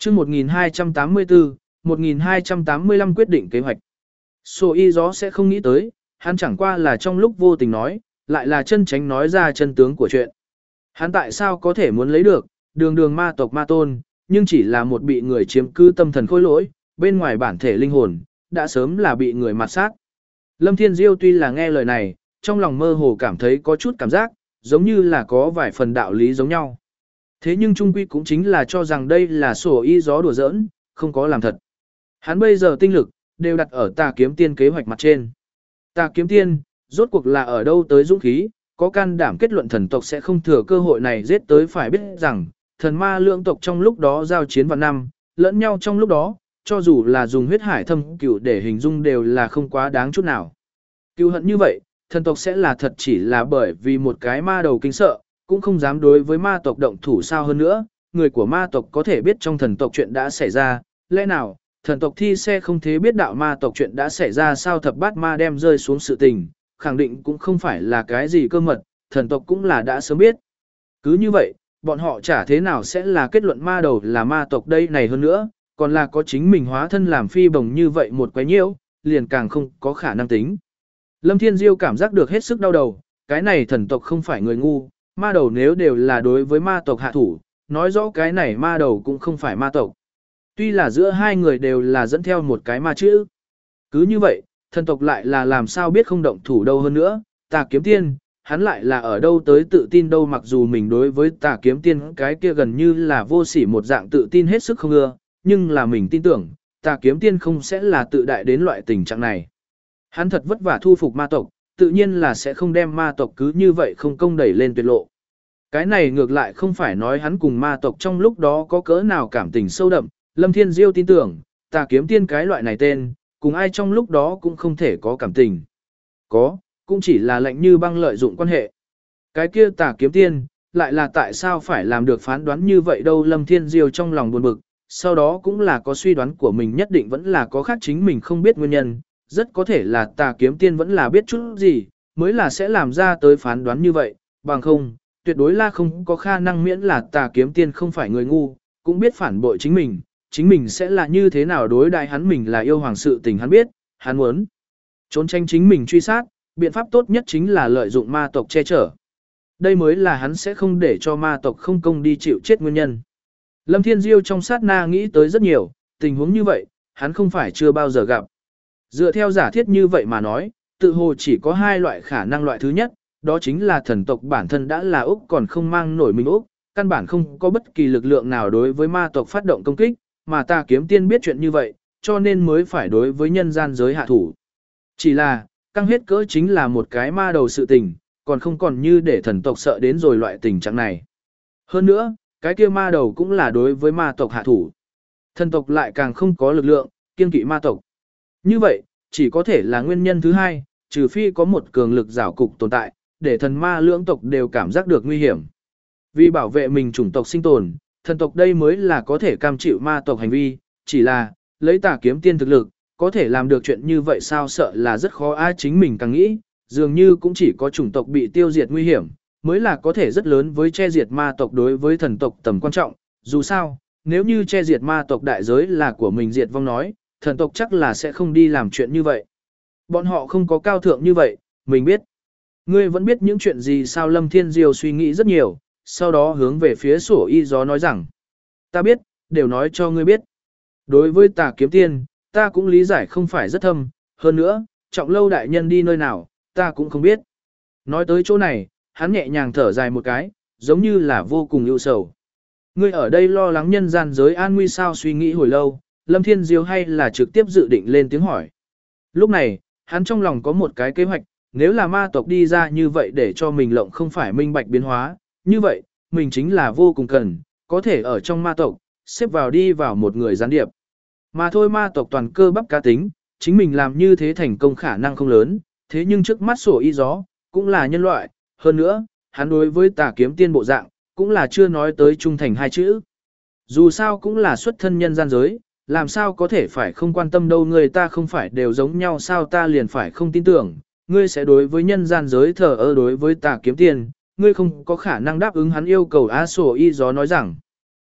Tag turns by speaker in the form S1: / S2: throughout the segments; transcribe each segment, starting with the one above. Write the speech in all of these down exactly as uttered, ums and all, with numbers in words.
S1: chương một nghìn hai trăm tám mươi tư, một nghìn hai trăm tám mươi lăm quyết định kế hoạch. Sổ y gió sẽ không nghĩ tới, hắn chẳng qua là trong lúc vô tình nói, lại là chân tránh nói ra chân tướng của chuyện. Hắn tại sao có thể muốn lấy được, đường đường ma tộc ma tôn, nhưng chỉ là một bị người chiếm cứ tâm thần khôi lỗi, bên ngoài bản thể linh hồn, đã sớm là bị người mặt sát. Lâm Thiên Diêu tuy là nghe lời này, trong lòng mơ hồ cảm thấy có chút cảm giác, giống như là có vài phần đạo lý giống nhau. Thế nhưng trung quy cũng chính là cho rằng đây là sổ y gió đùa giỡn, không có làm thật. Hắn bây giờ tinh lực, đều đặt ở tà kiếm tiên kế hoạch mặt trên. Tà kiếm tiên, rốt cuộc là ở đâu tới dũng khí, có can đảm kết luận thần tộc sẽ không thừa cơ hội này giết tới, phải biết rằng, thần ma lượng tộc trong lúc đó giao chiến vạn năm, lẫn nhau trong lúc đó, cho dù là dùng huyết hải thâm cửu để hình dung đều là không quá đáng chút nào. Cựu hận như vậy, thần tộc sẽ là thật chỉ là bởi vì một cái ma đầu kinh sợ, cũng không dám đối với ma tộc động thủ sao hơn nữa, người của ma tộc có thể biết trong thần tộc chuyện đã xảy ra, lẽ nào, thần tộc thi xe không thế biết đạo ma tộc chuyện đã xảy ra sao thập bát ma đem rơi xuống sự tình, khẳng định cũng không phải là cái gì cơ mật, thần tộc cũng là đã sớm biết. Cứ như vậy, bọn họ chả thế nào sẽ là kết luận ma đầu là ma tộc đây này hơn nữa, còn là có chính mình hóa thân làm phi bồng như vậy một quái nhiễu, liền càng không có khả năng tính. Lâm Thiên Diêu cảm giác được hết sức đau đầu, cái này thần tộc không phải người ngu, ma đầu nếu đều là đối với ma tộc hạ thủ, nói rõ cái này ma đầu cũng không phải ma tộc. Tuy là giữa hai người đều là dẫn theo một cái ma chữ. Cứ như vậy, thần tộc lại là làm sao biết không động thủ đâu hơn nữa, tà kiếm tiên, hắn lại là ở đâu tới tự tin đâu, mặc dù mình đối với tà kiếm tiên cái kia gần như là vô sỉ một dạng tự tin hết sức không ưa, nhưng là mình tin tưởng, tà kiếm tiên không sẽ là tự đại đến loại tình trạng này. Hắn thật vất vả thu phục ma tộc, tự nhiên là sẽ không đem ma tộc cứ như vậy không công đẩy lên tuyệt lộ. Cái này ngược lại không phải nói hắn cùng ma tộc trong lúc đó có cỡ nào cảm tình sâu đậm, Lâm Thiên Diêu tin tưởng, tà kiếm tiên cái loại này tên, cùng ai trong lúc đó cũng không thể có cảm tình. Có, cũng chỉ là lệnh như băng lợi dụng quan hệ. Cái kia tà kiếm tiên, lại là tại sao phải làm được phán đoán như vậy đâu, Lâm Thiên Diêu trong lòng buồn bực, sau đó cũng là có suy đoán của mình, nhất định vẫn là có khác chính mình không biết nguyên nhân, rất có thể là tà kiếm tiên vẫn là biết chút gì, mới là sẽ làm ra tới phán đoán như vậy, bằng không, tuyệt đối là không có khả năng, miễn là tà kiếm tiên không phải người ngu, cũng biết phản bội chính mình, chính mình sẽ là như thế nào đối đãi hắn, mình là yêu hoàng sự tình hắn biết, hắn muốn trốn tránh chính mình truy sát, biện pháp tốt nhất chính là lợi dụng ma tộc che chở. Đây mới là hắn sẽ không để cho ma tộc không công đi chịu chết nguyên nhân. Lâm Thiên Diêu trong sát na nghĩ tới rất nhiều, tình huống như vậy, hắn không phải chưa bao giờ gặp. Dựa theo giả thiết như vậy mà nói, tự hồ chỉ có hai loại khả năng, loại thứ nhất, đó chính là thần tộc bản thân đã là Úc còn không mang nổi mình Úc, căn bản không có bất kỳ lực lượng nào đối với ma tộc phát động công kích, mà ta kiếm tiên biết chuyện như vậy, cho nên mới phải đối với nhân gian giới hạ thủ. Chỉ là, căng hết cỡ chính là một cái ma đầu sự tình, còn không còn như để thần tộc sợ đến rồi loại tình trạng này. Hơn nữa, cái kia ma đầu cũng là đối với ma tộc hạ thủ. Thần tộc lại càng không có lực lượng, kiên kỵ ma tộc. Như vậy, chỉ có thể là nguyên nhân thứ hai, trừ phi có một cường lực giảo cục tồn tại, để thần ma lưỡng tộc đều cảm giác được nguy hiểm. Vì bảo vệ mình chủng tộc sinh tồn, thần tộc đây mới là có thể cam chịu ma tộc hành vi, chỉ là, lấy tà kiếm tiên thực lực, có thể làm được chuyện như vậy sao, sợ là rất khó. Ai chính mình càng nghĩ, dường như cũng chỉ có chủng tộc bị tiêu diệt nguy hiểm, mới là có thể rất lớn với che diệt ma tộc đối với thần tộc tầm quan trọng. Dù sao, nếu như che diệt ma tộc đại giới là của mình diệt vong nói, thần tộc chắc là sẽ không đi làm chuyện như vậy. Bọn họ không có cao thượng như vậy, mình biết. Ngươi vẫn biết những chuyện gì sao? Lâm Thiên Diêu suy nghĩ rất nhiều, sau đó hướng về phía sổ y gió nói rằng, ta biết, đều nói cho ngươi biết. Đối với tà kiếm tiên, ta cũng lý giải không phải rất thâm, hơn nữa, trọng lâu đại nhân đi nơi nào, ta cũng không biết. Nói tới chỗ này, hắn nhẹ nhàng thở dài một cái, giống như là vô cùng ưu sầu. Ngươi ở đây lo lắng nhân gian giới an nguy sao? Suy nghĩ hồi lâu, Lâm Thiên Diêu hay là trực tiếp dự định lên tiếng hỏi. Lúc này, hắn trong lòng có một cái kế hoạch, nếu là ma tộc đi ra như vậy để cho mình lộng không phải minh bạch biến hóa, như vậy, mình chính là vô cùng cần, có thể ở trong ma tộc, xếp vào đi vào một người gián điệp. Mà thôi, ma tộc toàn cơ bắp cá tính, chính mình làm như thế thành công khả năng không lớn, thế nhưng trước mắt sổ y gió, cũng là nhân loại, hơn nữa, hắn đối với tà kiếm tiên bộ dạng, cũng là chưa nói tới trung thành hai chữ. Dù sao cũng là xuất thân nhân gian giới, làm sao có thể phải không quan tâm đâu, người ta không phải đều giống nhau sao, ta liền phải không tin tưởng, ngươi sẽ đối với nhân gian giới thờ ơ đối với tà kiếm tiên, ngươi không có khả năng đáp ứng hắn yêu cầu. Á sổ y gió nói rằng,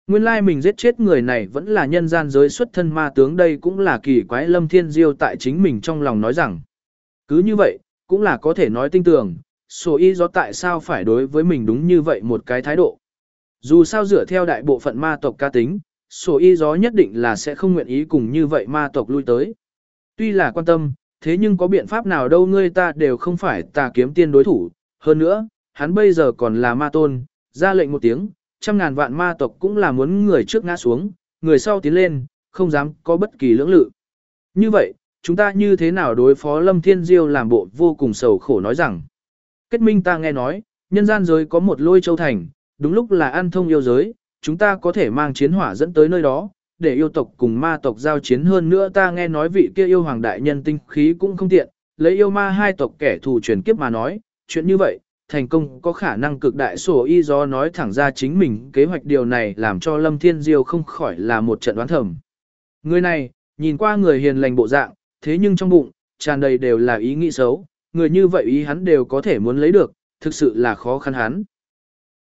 S1: Nguyên lai mình giết chết người này vẫn là nhân gian giới xuất thân ma tướng, đây cũng là kỳ quái. Lâm Thiên Diêu tại chính mình trong lòng nói rằng, cứ như vậy, cũng là có thể nói tinh tường, Sổ Y Gió tại sao phải đối với mình đúng như vậy một cái thái độ. Dù sao dựa theo đại bộ phận ma tộc ca tính, Sổ Y Gió nhất định là sẽ không nguyện ý cùng như vậy ma tộc lui tới. Tuy là quan tâm, thế nhưng có biện pháp nào đâu, ngươi ta đều không phải Tà Kiếm Tiên đối thủ. Hơn nữa, hắn bây giờ còn là ma tôn, ra lệnh một tiếng, trăm ngàn vạn ma tộc cũng là muốn người trước ngã xuống, người sau tiến lên, không dám có bất kỳ lưỡng lự. Như vậy, chúng ta như thế nào đối phó? Lâm Thiên Diêu làm bộ vô cùng sầu khổ nói rằng, kết minh ta nghe nói, nhân gian giới có một Lôi Châu Thành, đúng lúc là ăn thông yêu giới, chúng ta có thể mang chiến hỏa dẫn tới nơi đó, để yêu tộc cùng ma tộc giao chiến. Hơn nữa ta nghe nói vị kia yêu hoàng đại nhân tinh khí cũng không tiện, lấy yêu ma hai tộc kẻ thù truyền kiếp mà nói, chuyện như vậy, thành công có khả năng cực đại. Sổ Y Gió nói thẳng ra chính mình kế hoạch, điều này làm cho Lâm Thiên Diêu không khỏi là một trận đoán thầm. Người này, nhìn qua người hiền lành bộ dạng, thế nhưng trong bụng, tràn đầy đều là ý nghĩ xấu, người như vậy ý hắn đều có thể muốn lấy được, thực sự là khó khăn hắn.